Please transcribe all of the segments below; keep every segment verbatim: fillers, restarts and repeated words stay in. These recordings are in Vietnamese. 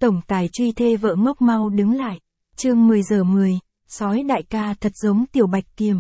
Tổng tài truy thê vợ ngốc mau đứng lại. Chương mười giờ mười, sói đại ca thật giống tiểu bạch kiểm.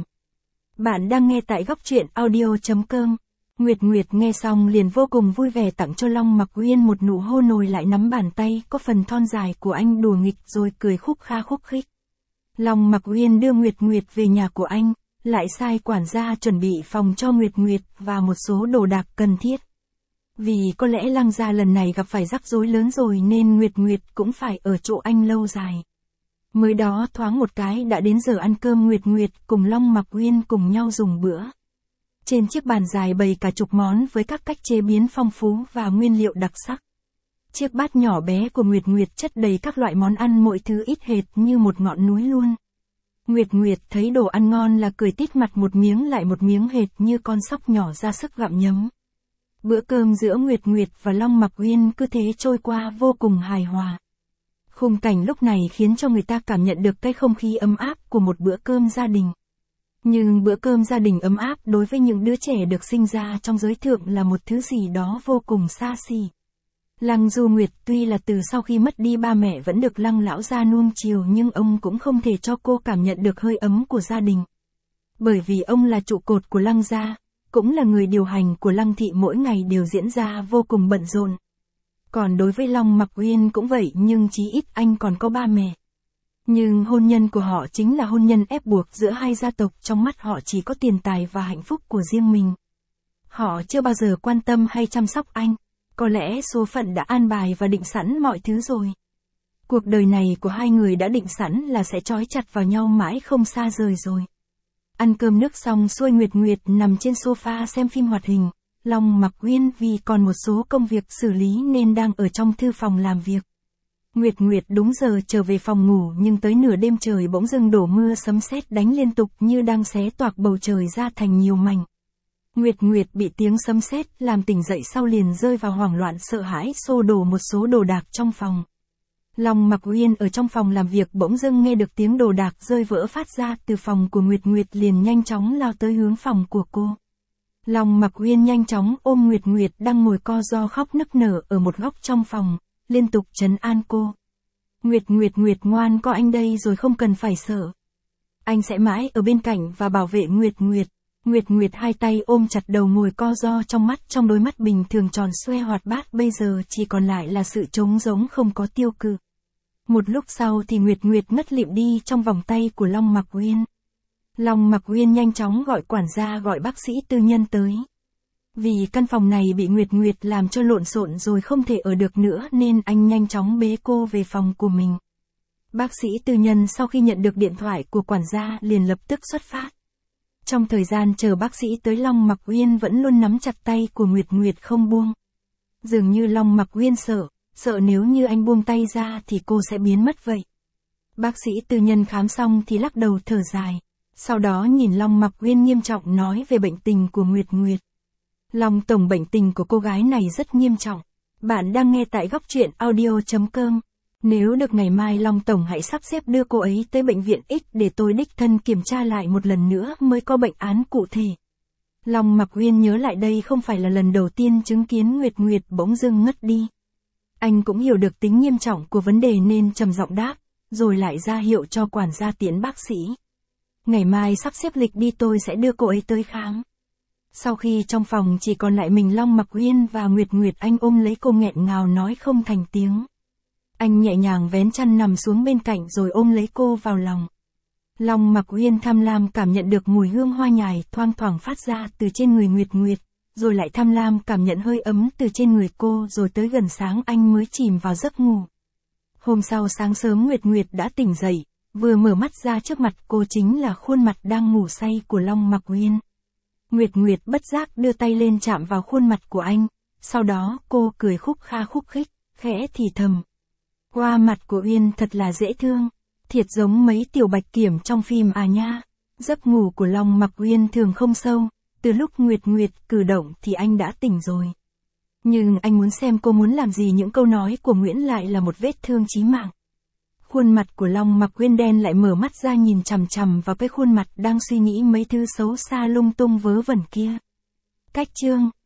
Bạn đang nghe tại góc truyện audio chấm com. Nguyệt Nguyệt nghe xong liền vô cùng vui vẻ tặng cho Long Mặc Uyên một nụ hôn, nồi lại nắm bàn tay có phần thon dài của anh đùa nghịch rồi cười khúc kha khúc khích. Long Mặc Uyên đưa Nguyệt Nguyệt về nhà của anh, lại sai quản gia chuẩn bị phòng cho Nguyệt Nguyệt và một số đồ đạc cần thiết. Vì có lẽ Lăng gia lần này gặp phải rắc rối lớn rồi nên Nguyệt Nguyệt cũng phải ở chỗ anh lâu dài. Mới đó thoáng một cái đã đến giờ ăn cơm, Nguyệt Nguyệt cùng Long Mặc Uyên cùng nhau dùng bữa. Trên chiếc bàn dài bày cả chục món với các cách chế biến phong phú và nguyên liệu đặc sắc. Chiếc bát nhỏ bé của Nguyệt Nguyệt chất đầy các loại món ăn, mọi thứ ít hệt như một ngọn núi luôn. Nguyệt Nguyệt thấy đồ ăn ngon là cười tít mặt, một miếng lại một miếng hệt như con sóc nhỏ ra sức gặm nhấm. Bữa cơm giữa Nguyệt Nguyệt và Long Mặc Uyên cứ thế trôi qua vô cùng hài hòa. Khung cảnh lúc này khiến cho người ta cảm nhận được cái không khí ấm áp của một bữa cơm gia đình. Nhưng bữa cơm gia đình ấm áp đối với những đứa trẻ được sinh ra trong giới thượng là một thứ gì đó vô cùng xa xỉ. Lăng Du Nguyệt tuy là từ sau khi mất đi ba mẹ vẫn được Lăng lão gia nuông chiều, nhưng ông cũng không thể cho cô cảm nhận được hơi ấm của gia đình. Bởi vì ông là trụ cột của Lăng gia, cũng là người điều hành của Lăng thị, mỗi ngày đều diễn ra vô cùng bận rộn. Còn đối với Long Mặc Uyên cũng vậy, nhưng chí ít anh còn có ba mẹ. Nhưng hôn nhân của họ chính là hôn nhân ép buộc giữa hai gia tộc, trong mắt họ chỉ có tiền tài và hạnh phúc của riêng mình. Họ chưa bao giờ quan tâm hay chăm sóc anh, có lẽ số phận đã an bài và định sẵn mọi thứ rồi. Cuộc đời này của hai người đã định sẵn là sẽ trói chặt vào nhau mãi không xa rời rồi. Ăn cơm nước xong xuôi, Nguyệt Nguyệt nằm trên sofa xem phim hoạt hình. Long Mặc Uyên vì còn một số công việc xử lý nên đang ở trong thư phòng làm việc. Nguyệt Nguyệt đúng giờ trở về phòng ngủ, nhưng tới nửa đêm trời bỗng dưng đổ mưa sấm sét đánh liên tục như đang xé toạc bầu trời ra thành nhiều mảnh. Nguyệt Nguyệt bị tiếng sấm sét làm tỉnh dậy, sau liền rơi vào hoảng loạn sợ hãi, xô đổ một số đồ đạc trong phòng. Long Mặc Uyên ở trong phòng làm việc bỗng dưng nghe được tiếng đồ đạc rơi vỡ phát ra từ phòng của Nguyệt Nguyệt, liền nhanh chóng lao tới hướng phòng của cô. Long Mặc Uyên nhanh chóng ôm Nguyệt Nguyệt đang ngồi co ro khóc nức nở ở một góc trong phòng, liên tục trấn an cô. Nguyệt Nguyệt Nguyệt ngoan, có anh đây rồi, không cần phải sợ. Anh sẽ mãi ở bên cạnh và bảo vệ Nguyệt Nguyệt. Nguyệt Nguyệt hai tay ôm chặt đầu ngồi co ro, trong mắt trong đôi mắt bình thường tròn xoe hoạt bát bây giờ chỉ còn lại là sự trống rỗng không có tiêu cự. Một lúc sau thì Nguyệt Nguyệt ngất lịm đi trong vòng tay của Long Mặc Uyên. Long Mặc Uyên nhanh chóng gọi quản gia gọi bác sĩ tư nhân tới. Vì căn phòng này bị Nguyệt Nguyệt làm cho lộn xộn rồi không thể ở được nữa nên anh nhanh chóng bế cô về phòng của mình. Bác sĩ tư nhân sau khi nhận được điện thoại của quản gia liền lập tức xuất phát. Trong thời gian chờ bác sĩ tới, Long Mặc Uyên vẫn luôn nắm chặt tay của Nguyệt Nguyệt không buông. Dường như Long Mặc Uyên sợ, sợ nếu như anh buông tay ra thì cô sẽ biến mất vậy. Bác sĩ tư nhân khám xong thì lắc đầu thở dài. Sau đó nhìn Long Mặc Uyên nghiêm trọng nói về bệnh tình của Nguyệt Nguyệt. Long tổng, bệnh tình của cô gái này rất nghiêm trọng. Bạn đang nghe tại góc truyện audio chấm com. Nếu được ngày mai Long tổng hãy sắp xếp đưa cô ấy tới bệnh viện X để tôi đích thân kiểm tra lại một lần nữa mới có bệnh án cụ thể. Long Mặc Uyên nhớ lại đây không phải là lần đầu tiên chứng kiến Nguyệt Nguyệt bỗng dưng ngất đi. Anh cũng hiểu được tính nghiêm trọng của vấn đề nên trầm giọng đáp, rồi lại ra hiệu cho quản gia tiễn bác sĩ. Ngày mai sắp xếp lịch đi, tôi sẽ đưa cô ấy tới khám. Sau khi trong phòng chỉ còn lại mình Long Mặc Uyên và Nguyệt Nguyệt, anh ôm lấy cô nghẹn ngào nói không thành tiếng. Anh nhẹ nhàng vén chăn nằm xuống bên cạnh rồi ôm lấy cô vào lòng. Long Mặc Uyên tham lam cảm nhận được mùi hương hoa nhài thoang thoảng phát ra từ trên người Nguyệt Nguyệt, rồi lại tham lam cảm nhận hơi ấm từ trên người cô, rồi tới gần sáng anh mới chìm vào giấc ngủ. Hôm sau sáng sớm Nguyệt Nguyệt đã tỉnh dậy, vừa mở mắt ra trước mặt cô chính là khuôn mặt đang ngủ say của Long Mặc Uyên. Nguyệt Nguyệt bất giác đưa tay lên chạm vào khuôn mặt của anh, sau đó cô cười khúc kha khúc khích, khẽ thì thầm. Qua mặt của Uyên thật là dễ thương, thiệt giống mấy tiểu bạch kiểm trong phim à nha. Giấc ngủ của Long Mặc Uyên thường không sâu, từ lúc Nguyệt Nguyệt cử động thì anh đã tỉnh rồi. Nhưng anh muốn xem cô muốn làm gì, những câu nói của Nguyễn lại là một vết thương chí mạng. Khuôn mặt của Long Mặc Uyên đen lại mở mắt ra nhìn chằm chằm vào cái khuôn mặt đang suy nghĩ mấy thứ xấu xa lung tung vớ vẩn kia. Cách chương